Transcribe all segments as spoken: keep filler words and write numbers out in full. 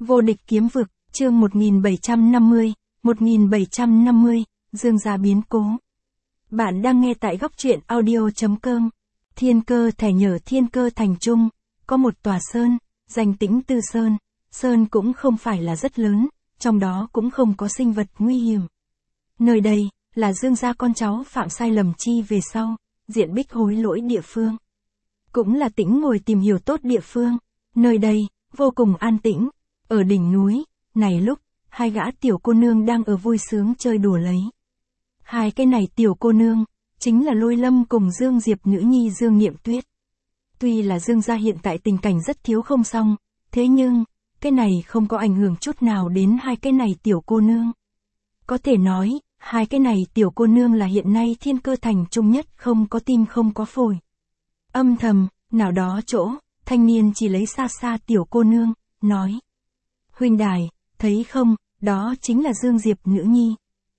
Vô địch kiếm vực, chương một nghìn bảy trăm năm mươi, một nghìn bảy trăm năm mươi, Dương gia biến cố. Bạn đang nghe tại góc truyện audio chấm com. Thiên Cơ Thẻ nhờ Thiên Cơ Thành Trung, có một tòa sơn, danh tĩnh Tư Sơn. Sơn cũng không phải là rất lớn, trong đó cũng không có sinh vật nguy hiểm. Nơi đây, là Dương gia con cháu phạm sai lầm chi về sau, diện bích hối lỗi địa phương. Cũng là tĩnh ngồi tìm hiểu tốt địa phương. Nơi đây, vô cùng an tĩnh. Ở đỉnh núi, này lúc, hai gã tiểu cô nương đang ở vui sướng chơi đùa lấy. Hai cái này tiểu cô nương, chính là Lôi Lâm cùng Dương Diệp nữ nhi Dương Niệm Tuyết. Tuy là Dương gia hiện tại tình cảnh rất thiếu không xong, thế nhưng, cái này không có ảnh hưởng chút nào đến hai cái này tiểu cô nương. Có thể nói, hai cái này tiểu cô nương là hiện nay Thiên Cơ Thành Trung nhất không có tim không có phổi. Âm thầm, nào đó chỗ, thanh niên chỉ lấy xa xa tiểu cô nương, nói. Huynh đài, thấy không, đó chính là Dương Diệp nữ nhi.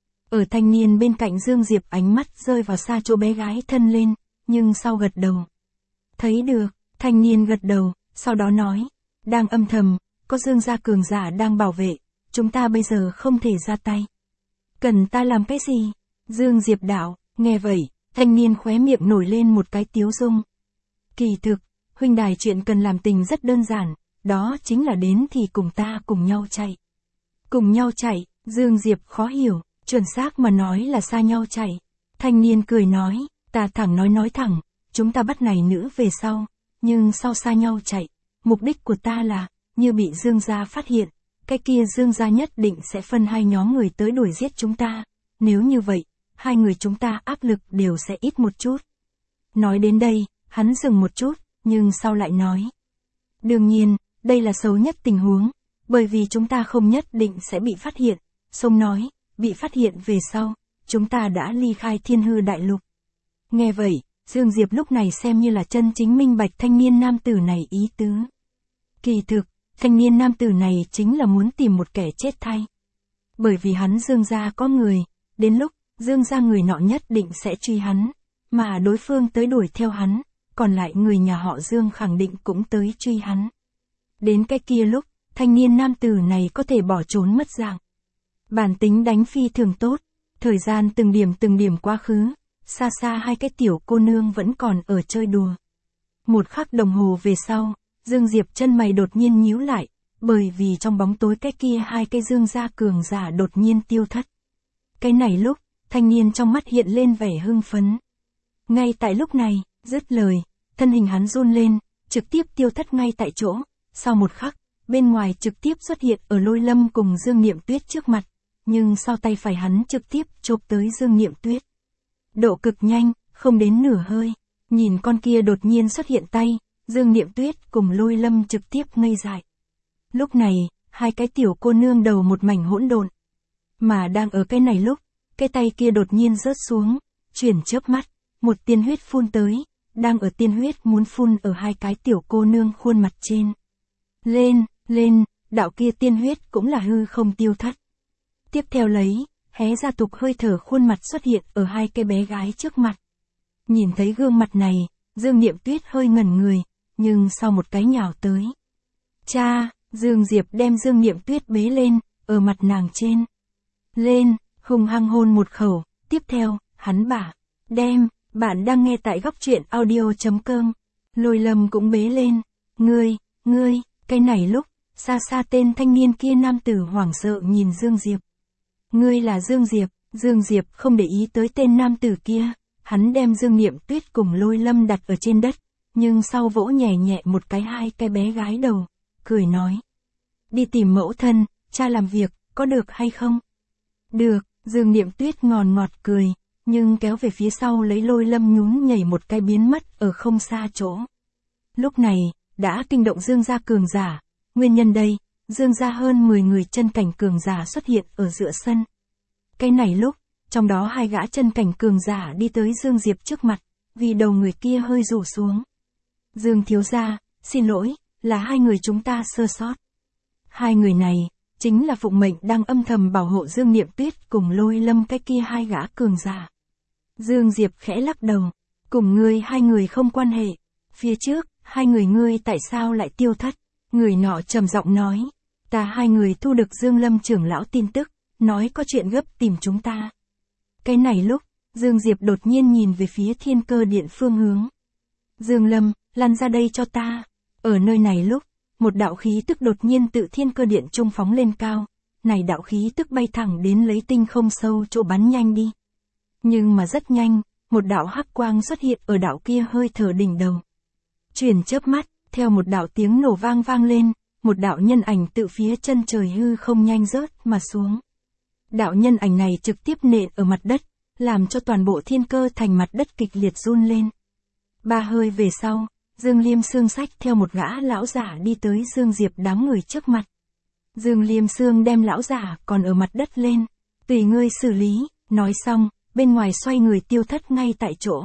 Ở thanh niên bên cạnh Dương Diệp ánh mắt rơi vào xa chỗ bé gái thân lên, nhưng sau gật đầu. Thấy được, thanh niên gật đầu, sau đó nói. Đang âm thầm, có Dương gia cường giả đang bảo vệ, chúng ta bây giờ không thể ra tay. Cần ta làm cái gì? Dương Diệp đạo, nghe vậy, thanh niên khóe miệng nổi lên một cái tiếu dung. Kỳ thực, huynh đài chuyện cần làm tình rất đơn giản, đó chính là đến thì cùng ta cùng nhau chạy. Cùng nhau chạy, Dương Diệp khó hiểu, chuẩn xác mà nói là xa nhau chạy. Thanh niên cười nói, ta thẳng nói nói thẳng, chúng ta bắt này nữ về sau, nhưng sau xa nhau chạy, mục đích của ta là, như bị Dương gia phát hiện, cái kia Dương gia nhất định sẽ phân hai nhóm người tới đuổi giết chúng ta, nếu như vậy, hai người chúng ta áp lực đều sẽ ít một chút. Nói đến đây, hắn dừng một chút, nhưng sau lại nói. Đương nhiên, đây là xấu nhất tình huống, bởi vì chúng ta không nhất định sẽ bị phát hiện. Sông nói, bị phát hiện về sau, chúng ta đã ly khai Thiên Hư Đại Lục. Nghe vậy, Dương Diệp lúc này xem như là chân chính minh bạch thanh niên nam tử này ý tứ. Kỳ thực, thanh niên nam tử này chính là muốn tìm một kẻ chết thay. Bởi vì hắn Dương gia có người, đến lúc, Dương gia người nọ nhất định sẽ truy hắn, mà đối phương tới đuổi theo hắn, còn lại người nhà họ Dương khẳng định cũng tới truy hắn. Đến cái kia lúc, thanh niên nam tử này có thể bỏ trốn mất dạng. Bản tính đánh phi thường tốt, thời gian từng điểm từng điểm quá khứ, xa xa hai cái tiểu cô nương vẫn còn ở chơi đùa. Một khắc đồng hồ về sau, Dương Diệp chân mày đột nhiên nhíu lại, bởi vì trong bóng tối cái kia hai cái Dương gia cường giả đột nhiên tiêu thất. Cái này lúc, thanh niên trong mắt hiện lên vẻ hưng phấn. Ngay tại lúc này, dứt lời, thân hình hắn run lên, trực tiếp tiêu thất ngay tại chỗ, sau một khắc, bên ngoài trực tiếp xuất hiện ở Lôi Lâm cùng Dương Niệm Tuyết trước mặt, nhưng sau tay phải hắn trực tiếp chộp tới Dương Niệm Tuyết. Độ cực nhanh, không đến nửa hơi, nhìn con kia đột nhiên xuất hiện tay, Dương Niệm Tuyết cùng Lôi Lâm trực tiếp ngây dại. Lúc này, hai cái tiểu cô nương đầu một mảnh hỗn độn, mà đang ở cái này lúc, cái tay kia đột nhiên rớt xuống, chuyển chớp mắt, một tiên huyết phun tới, đang ở tiên huyết muốn phun ở hai cái tiểu cô nương khuôn mặt trên. Lên, lên, đạo kia tiên huyết cũng là hư không tiêu thất. Tiếp theo lấy, hé ra tục hơi thở khuôn mặt xuất hiện ở hai cái bé gái trước mặt. Nhìn thấy gương mặt này, Dương Niệm Tuyết hơi ngẩn người, nhưng sau một cái nhào tới. Cha, Dương Diệp đem Dương Niệm Tuyết bế lên, ở mặt nàng trên. Lên, hung hăng hôn một khẩu, tiếp theo, hắn bả, đem, bạn đang nghe tại góc truyện audio chấm com. Lôi Lâm cũng bế lên, ngươi, ngươi, cái này lúc, xa xa tên thanh niên kia nam tử hoảng sợ nhìn Dương Diệp. Ngươi là Dương Diệp, Dương Diệp không để ý tới tên nam tử kia, hắn đem Dương Niệm Tuyết cùng Lôi Lâm đặt ở trên đất, nhưng sau vỗ nhẹ nhẹ một cái hai cái bé gái đầu, cười nói. Đi tìm mẫu thân, cha làm việc, có được hay không? Được, Dương Niệm Tuyết ngòn ngọt cười, nhưng kéo về phía sau lấy Lôi Lâm nhún nhảy một cái biến mất ở không xa chỗ. Lúc này, đã kinh động Dương gia cường giả, nguyên nhân đây, Dương gia hơn mười người chân cảnh cường giả xuất hiện ở giữa sân. Cái này lúc, trong đó hai gã chân cảnh cường giả đi tới Dương Diệp trước mặt, vì đầu người kia hơi rủ xuống. Dương thiếu gia, xin lỗi, là hai người chúng ta sơ sót. Hai người này, chính là phụng mệnh đang âm thầm bảo hộ Dương Niệm Tuyết cùng Lôi Lâm cái kia hai gã cường giả. Dương Diệp khẽ lắc đầu, cùng ngươi hai người không quan hệ, phía trước, hai người ngươi tại sao lại tiêu thất? Người nọ trầm giọng nói, Ta hai người thu được Dương Lâm trưởng lão tin tức, nói có chuyện gấp tìm chúng ta. Cái này lúc, Dương Diệp đột nhiên nhìn về phía Thiên Cơ Điện phương hướng. Dương Lâm, lăn ra đây cho ta. Ở nơi này lúc, một đạo khí tức đột nhiên tự Thiên Cơ Điện trung phóng lên cao. Này đạo khí tức bay thẳng đến lấy tinh không sâu chỗ bắn nhanh đi. Nhưng mà rất nhanh, một đạo hắc quang xuất hiện ở đạo kia hơi thở đỉnh đầu. Chuyển chớp mắt, theo một đạo tiếng nổ vang vang lên, một đạo nhân ảnh tự phía chân trời hư không nhanh rớt mà xuống. Đạo nhân ảnh này trực tiếp nện ở mặt đất, làm cho toàn bộ thiên cơ thành mặt đất kịch liệt run lên. Ba hơi về sau, Dương Liêm Sương xách theo một gã lão giả đi tới Dương Diệp đám người trước mặt. Dương Liêm Sương đem lão giả còn ở mặt đất lên, tùy ngươi xử lý, nói xong, bên ngoài xoay người tiêu thất ngay tại chỗ.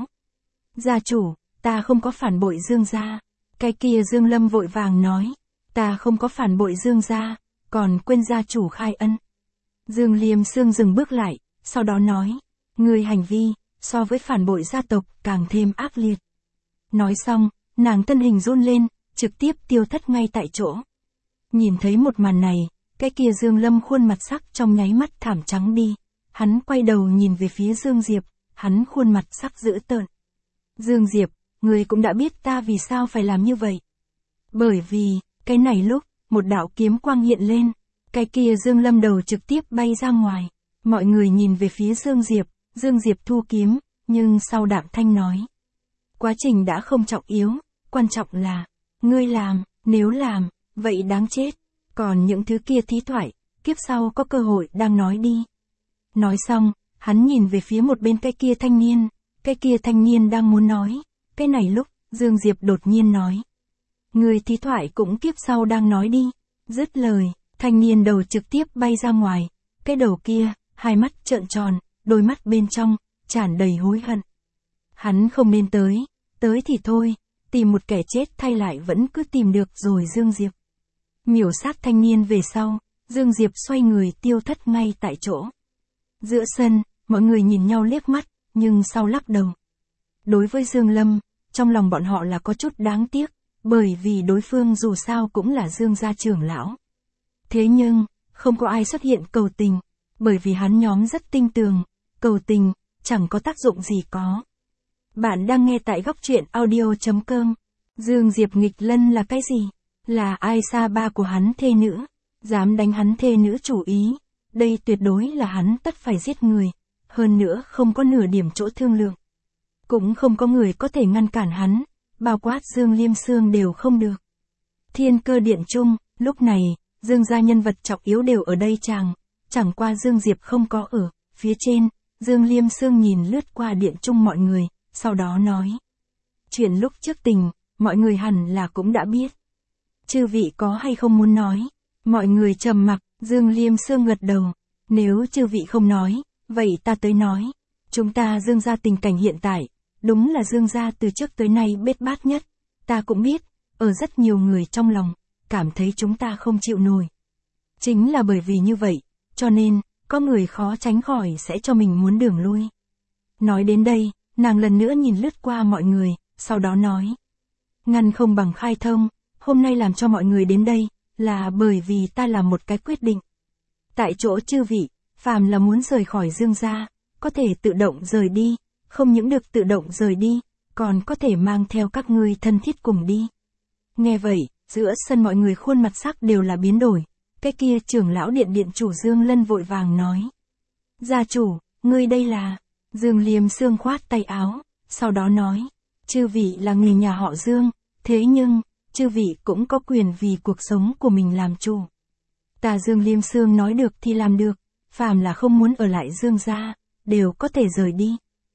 Gia chủ, ta không có phản bội Dương gia. Cái kia Dương Lâm vội vàng nói, ta không có phản bội Dương gia, còn quên gia chủ khai ân. Dương Liêm Sương dừng bước lại, sau đó nói, ngươi hành vi, so với phản bội gia tộc càng thêm ác liệt. Nói xong, nàng thân hình run lên, trực tiếp tiêu thất ngay tại chỗ. Nhìn thấy một màn này, cái kia Dương Lâm khuôn mặt sắc trong nháy mắt thảm trắng đi. Hắn quay đầu nhìn về phía Dương Diệp, hắn khuôn mặt sắc dữ tợn. Dương Diệp, ngươi cũng đã biết ta vì sao phải làm như vậy. Bởi vì, cái này lúc, một đạo kiếm quang hiện lên, cái kia Dương Lâm đầu trực tiếp bay ra ngoài. Mọi người nhìn về phía Dương Diệp, Dương Diệp thu kiếm, nhưng sau đạm thanh nói. Quá trình đã không trọng yếu, quan trọng là, ngươi làm, nếu làm, vậy đáng chết. Còn những thứ kia thí thoại, kiếp sau có cơ hội đang nói đi. Nói xong, hắn nhìn về phía một bên cái kia thanh niên, cái kia thanh niên đang muốn nói. Cái này lúc, Dương Diệp đột nhiên nói. Người thí thoại cũng kiếp sau đang nói đi. Dứt lời, thanh niên đầu trực tiếp bay ra ngoài. Cái đầu kia, hai mắt trợn tròn, đôi mắt bên trong, tràn đầy hối hận. Hắn không nên tới, tới thì thôi, tìm một kẻ chết thay lại vẫn cứ tìm được rồi Dương Diệp. Miểu sát thanh niên về sau, Dương Diệp xoay người tiêu thất ngay tại chỗ. Giữa sân, mọi người nhìn nhau liếc mắt, nhưng sau lắc đầu. Đối với Dương Lâm, trong lòng bọn họ là có chút đáng tiếc, bởi vì đối phương dù sao cũng là Dương gia trưởng lão. Thế nhưng, không có ai xuất hiện cầu tình, bởi vì hắn nhóm rất tinh tường, cầu tình, chẳng có tác dụng gì có. Bạn đang nghe tại góc truyện audio chấm com. Dương Diệp nghịch lân là cái gì? Là ai xa ba của hắn thê nữ? Dám đánh hắn thê nữ chủ ý? Đây tuyệt đối là hắn tất phải giết người. Hơn nữa không có nửa điểm chỗ thương lượng. Cũng không có người có thể ngăn cản hắn. Bao quát Dương Liêm Sương đều không được. Thiên Cơ Điện chung, lúc này, Dương gia nhân vật trọng yếu đều ở đây chàng. Chẳng qua Dương Diệp không có ở. Phía trên, Dương Liêm Sương nhìn lướt qua điện chung mọi người, sau đó nói. Chuyện lúc trước tình, mọi người hẳn là cũng đã biết. Chư vị có hay không muốn nói? Mọi người trầm mặc, Dương Liêm Sương gật đầu. Nếu chư vị không nói, vậy ta tới nói. Chúng ta Dương gia tình cảnh hiện tại, đúng là Dương gia từ trước tới nay bết bát nhất. Ta cũng biết, ở rất nhiều người trong lòng, cảm thấy chúng ta không chịu nổi. Chính là bởi vì như vậy, cho nên, có người khó tránh khỏi sẽ cho mình muốn đường lui. Nói đến đây, nàng lần nữa nhìn lướt qua mọi người, sau đó nói. Ngăn không bằng khai thông, hôm nay làm cho mọi người đến đây, là bởi vì ta làm một cái quyết định. Tại chỗ chư vị, phàm là muốn rời khỏi Dương gia, có thể tự động rời đi, không những được tự động rời đi, còn có thể mang theo các ngươi thân thiết cùng đi. Nghe vậy, giữa sân mọi người khuôn mặt sắc đều là biến đổi, cái kia trưởng lão điện điện chủ Dương Lân vội vàng nói. Gia chủ, ngươi đây là... Dương Liêm Sương khoát tay áo, sau đó nói. Chư vị là người nhà họ Dương, thế nhưng, chư vị cũng có quyền vì cuộc sống của mình làm chủ. Ta Dương Liêm Sương nói được thì làm được, phàm là không muốn ở lại Dương gia, đều có thể rời đi.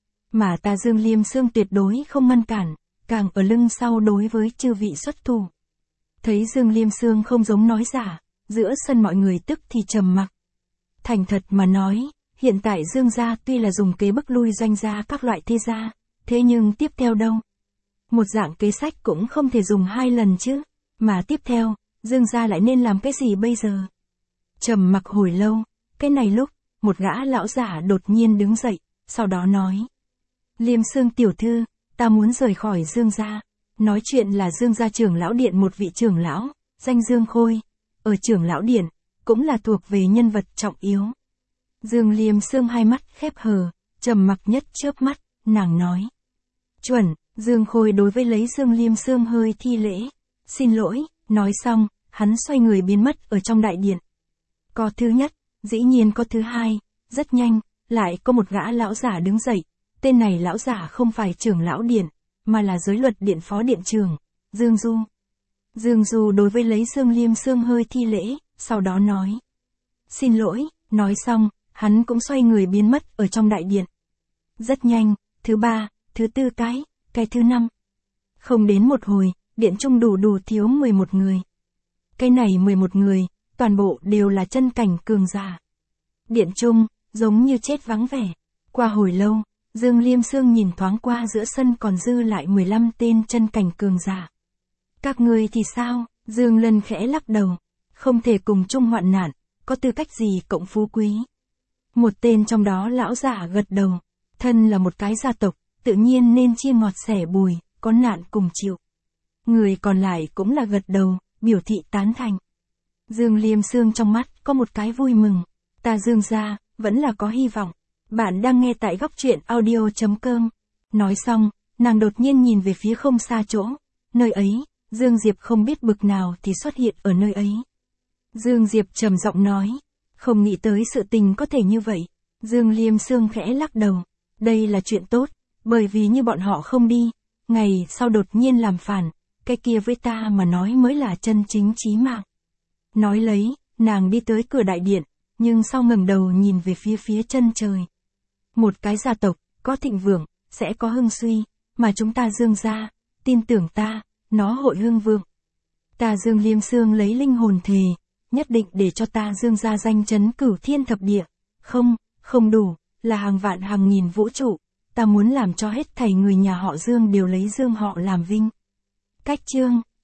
Mà ta Dương Liêm Sương tuyệt đối không ngăn cản, càng ở lưng sau đối với chư vị xuất thủ. Thấy Dương Liêm Sương không giống nói giả, giữa sân mọi người tức thì trầm mặc. Thành thật mà nói, hiện tại Dương gia tuy là dùng kế bức lui doanh gia các loại thế gia, thế nhưng tiếp theo đâu? Một dạng kế sách cũng không thể dùng hai lần chứ, mà tiếp theo, Dương gia lại nên làm cái gì bây giờ? Trầm mặc hồi lâu, cái này lúc, một gã lão giả đột nhiên đứng dậy, sau đó nói. Liêm Sương tiểu thư, ta muốn rời khỏi Dương gia. Nói chuyện là Dương gia trưởng lão điện một vị trưởng lão, danh Dương Khôi. ở trưởng lão điện, cũng là thuộc về nhân vật trọng yếu. Dương Liêm Sương hai mắt khép hờ, trầm mặc nhất chớp mắt, nàng nói. Chuẩn, Dương Khôi đối với lấy Dương Liêm Sương hơi thi lễ. Xin lỗi, nói xong, hắn xoay người biến mất ở trong đại điện. Có thứ nhất, dĩ nhiên có thứ hai, rất nhanh, lại có một gã lão giả đứng dậy. Tên này lão giả không phải trưởng lão điện, mà là giới luật điện phó điện trưởng, Dương Du. Dương Du đối với lấy Dương Liêm Sương hơi thi lễ, sau đó nói. Xin lỗi, nói xong, hắn cũng xoay người biến mất ở trong đại điện. Rất nhanh, thứ ba, thứ tư cái, cái thứ năm. Không đến một hồi, điện trung đủ đủ thiếu mười một người. Cái này mười một người, toàn bộ đều là chân cảnh cường giả. Điện trung, giống như chết vắng vẻ. Qua hồi lâu, Dương Liêm Sương nhìn thoáng qua giữa sân còn dư lại mười lăm tên chân cảnh cường giả. Các ngươi thì sao? Dương Lân khẽ lắc đầu. Không thể cùng chung hoạn nạn, có tư cách gì cộng phú quý. Một tên trong đó lão giả gật đầu. Thân là một cái gia tộc, tự nhiên nên chia ngọt sẻ bùi, có nạn cùng chịu. Người còn lại cũng là gật đầu, biểu thị tán thành. Dương Liêm Sương trong mắt có một cái vui mừng. Ta Dương gia, vẫn là có hy vọng. Bạn đang nghe tại góc truyện audio chấm com. Nói xong, nàng đột nhiên nhìn về phía không xa chỗ. Nơi ấy, Dương Diệp không biết bực nào thì xuất hiện ở nơi ấy. Dương Diệp trầm giọng nói. Không nghĩ tới sự tình có thể như vậy. Dương Liêm Sương khẽ lắc đầu. Đây là chuyện tốt, bởi vì như bọn họ không đi, ngày sau đột nhiên làm phản, cái kia với ta mà nói mới là chân chính chí mạng. Nói lấy, nàng đi tới cửa đại điện, nhưng sau ngẩng đầu nhìn về phía phía chân trời. Một cái gia tộc, có thịnh vượng, sẽ có hưng suy, mà chúng ta Dương gia, tin tưởng ta, nó hội hưng vượng. Ta Dương Liêm Sương lấy linh hồn thề, nhất định để cho ta Dương gia danh chấn cửu thiên thập địa. Không, không đủ, là hàng vạn hàng nghìn vũ trụ, ta muốn làm cho hết thảy người nhà họ Dương đều lấy Dương họ làm vinh. Cách chương